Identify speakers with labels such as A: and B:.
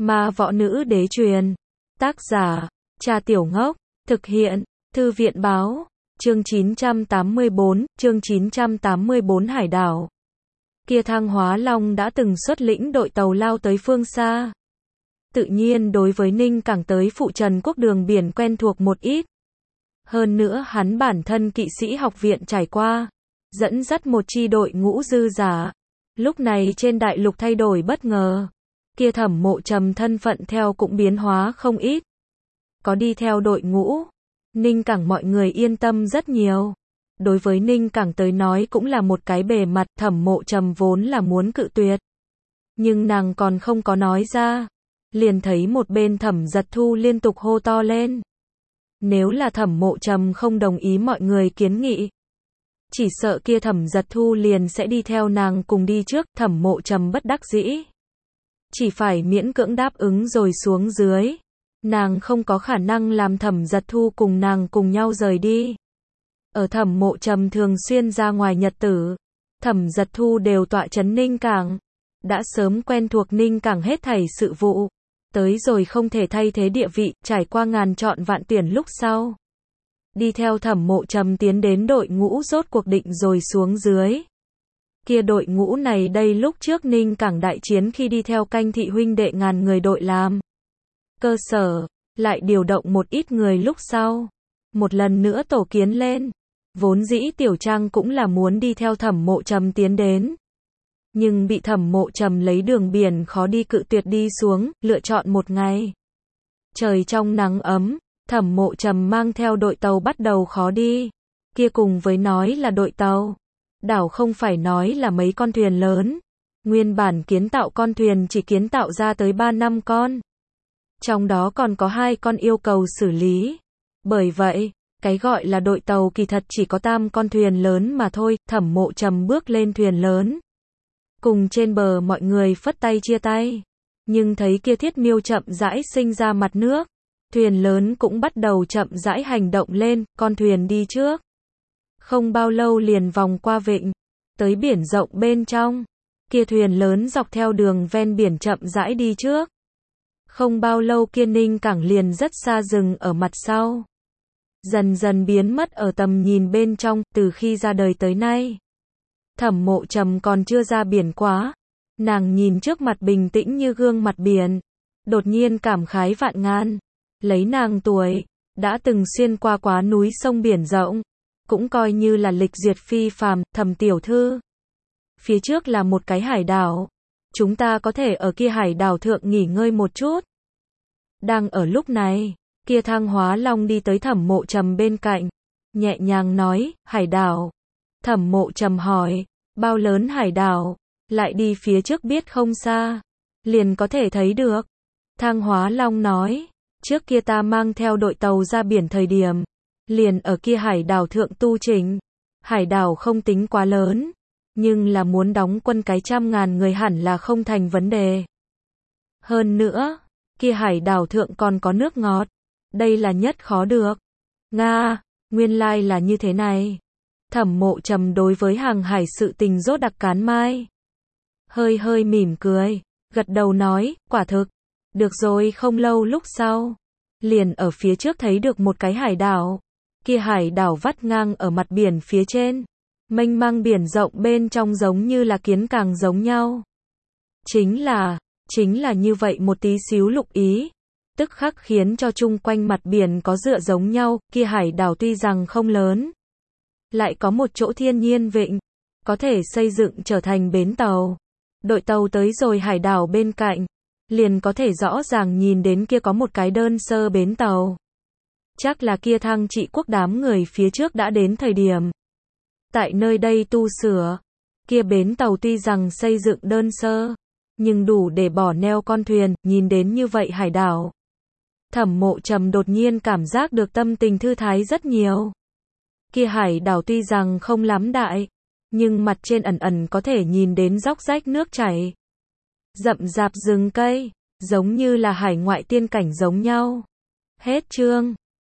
A: Ma võ nữ đế truyền. Tác giả, Cha Tiểu Ngốc. Thực hiện, Thư viện báo. Chương 984, chương 984 Hải đảo. Kia Thang Hóa Long đã từng xuất lĩnh đội tàu lao tới phương xa. Tự nhiên đối với Ninh Cảng tới phụ trần quốc đường biển quen thuộc một ít. Hơn nữa hắn bản thân kỵ sĩ học viện trải qua, dẫn dắt một chi đội ngũ dư giả. Lúc này trên đại lục thay đổi bất ngờ. Kia Thẩm Mộ Trầm thân phận theo cũng biến hóa không ít. Có đi theo đội ngũ, Ninh Cảng mọi người yên tâm rất nhiều. Đối với Ninh Cảng tới nói cũng là một cái bề mặt, Thẩm Mộ Trầm vốn là muốn cự tuyệt. Nhưng nàng còn không có nói ra. Liền thấy một bên Thẩm Giật Thu liên tục hô to lên. Nếu là Thẩm Mộ Trầm không đồng ý mọi người kiến nghị, chỉ sợ kia Thẩm Giật Thu liền sẽ đi theo nàng cùng đi trước. Thẩm Mộ Trầm bất đắc dĩ, chỉ phải miễn cưỡng đáp ứng rồi xuống dưới. Nàng không có khả năng làm Thẩm Giật Thu cùng nàng cùng nhau rời đi. Ở Thẩm Mộ Trầm thường xuyên ra ngoài nhật tử, Thẩm Giật Thu đều tọa trấn Ninh Cảng, đã sớm quen thuộc Ninh Cảng hết thảy sự vụ. Tới rồi không thể thay thế địa vị, trải qua ngàn chọn vạn tuyển lúc sau. Đi theo Thẩm Mộ Trầm tiến đến đội ngũ rốt cuộc định rồi xuống dưới. Kia đội ngũ này đây lúc trước Ninh Cảng đại chiến khi đi theo Canh Thị huynh đệ ngàn người đội làm cơ sở, lại điều động một ít người lúc sau. Một lần nữa tổ kiến lên. Vốn dĩ Tiểu Trang cũng là muốn đi theo Thẩm Mộ Trầm tiến đến. Nhưng bị Thẩm Mộ Trầm lấy đường biển khó đi cự tuyệt đi xuống, lựa chọn một ngày. Trời trong nắng ấm, Thẩm Mộ Trầm mang theo đội tàu bắt đầu khó đi. Kia cùng với nói là đội tàu, đảo không phải nói là mấy con thuyền lớn. Nguyên bản kiến tạo con thuyền chỉ kiến tạo ra tới 3-5 con. Trong đó còn có 2 con yêu cầu xử lý. Bởi vậy, cái gọi là đội tàu kỳ thật chỉ có 3 con thuyền lớn mà thôi. Thẩm Mộ Trầm bước lên thuyền lớn, cùng trên bờ mọi người phất tay chia tay. Nhưng thấy kia Thiết Miêu chậm rãi sinh ra mặt nước. Thuyền lớn cũng bắt đầu chậm rãi hành động lên, con thuyền đi trước. Không bao lâu liền vòng qua vịnh, tới biển rộng bên trong. Kia thuyền lớn dọc theo đường ven biển chậm rãi đi trước. Không bao lâu kia Ninh Cảng liền rất xa dừng ở mặt sau. Dần dần biến mất ở tầm nhìn bên trong, từ khi ra đời tới nay. Thẩm Mộ Trầm còn chưa ra biển quá. Nàng nhìn trước mặt bình tĩnh như gương mặt biển. Đột nhiên cảm khái vạn ngàn. Lấy nàng tuổi, đã từng xuyên qua quá núi sông biển rộng. Cũng coi như là lịch duyệt phi phàm. Thẩm tiểu thư, phía trước là một cái hải đảo. Chúng ta có thể ở kia hải đảo thượng nghỉ ngơi một chút. Đang ở lúc này, kia Thang Hóa Long đi tới Thẩm Mộ Trầm bên cạnh. Nhẹ nhàng nói, hải đảo. Thẩm Mộ Trầm hỏi, bao lớn hải đảo? Lại đi phía trước biết không xa, liền có thể thấy được. Thang Hóa Long nói, trước kia ta mang theo đội tàu ra biển thời điểm, liền ở kia hải đảo thượng tu chỉnh. Hải đảo không tính quá lớn, nhưng là muốn đóng quân cái 100.000 người hẳn là không thành vấn đề. Hơn nữa, kia hải đảo thượng còn có nước ngọt. Đây là nhất khó được. Nga, nguyên lai là như thế này. Thẩm Mộ Trầm đối với hàng hải sự tình rốt đặc cán mai. Hơi hơi mỉm cười, gật đầu nói, quả thực. Được rồi, không lâu lúc sau, liền ở phía trước thấy được một cái hải đảo. Kia hải đảo vắt ngang ở mặt biển phía trên. Mênh mang biển rộng bên trong giống như là kiến càng giống nhau. Chính là như vậy một tí xíu lục ý. Tức khắc khiến cho chung quanh mặt biển có dựa giống nhau. Kia hải đảo tuy rằng không lớn, lại có một chỗ thiên nhiên vịnh, có thể xây dựng trở thành bến tàu. Đội tàu tới rồi hải đảo bên cạnh, liền có thể rõ ràng nhìn đến kia có một cái đơn sơ bến tàu. Chắc là kia Thang Trị Quốc đám người phía trước đã đến thời điểm tại nơi đây tu sửa. Kia bến tàu tuy rằng xây dựng đơn sơ, nhưng đủ để bỏ neo con thuyền. Nhìn đến như vậy hải đảo, Thẩm Mộ Trầm đột nhiên cảm giác được tâm tình thư thái rất nhiều. Kia hải đảo tuy rằng không lắm đại, nhưng mặt trên ẩn ẩn có thể nhìn đến róc rách nước chảy, rậm rạp rừng cây, giống như là hải ngoại tiên cảnh giống nhau. Hết chương.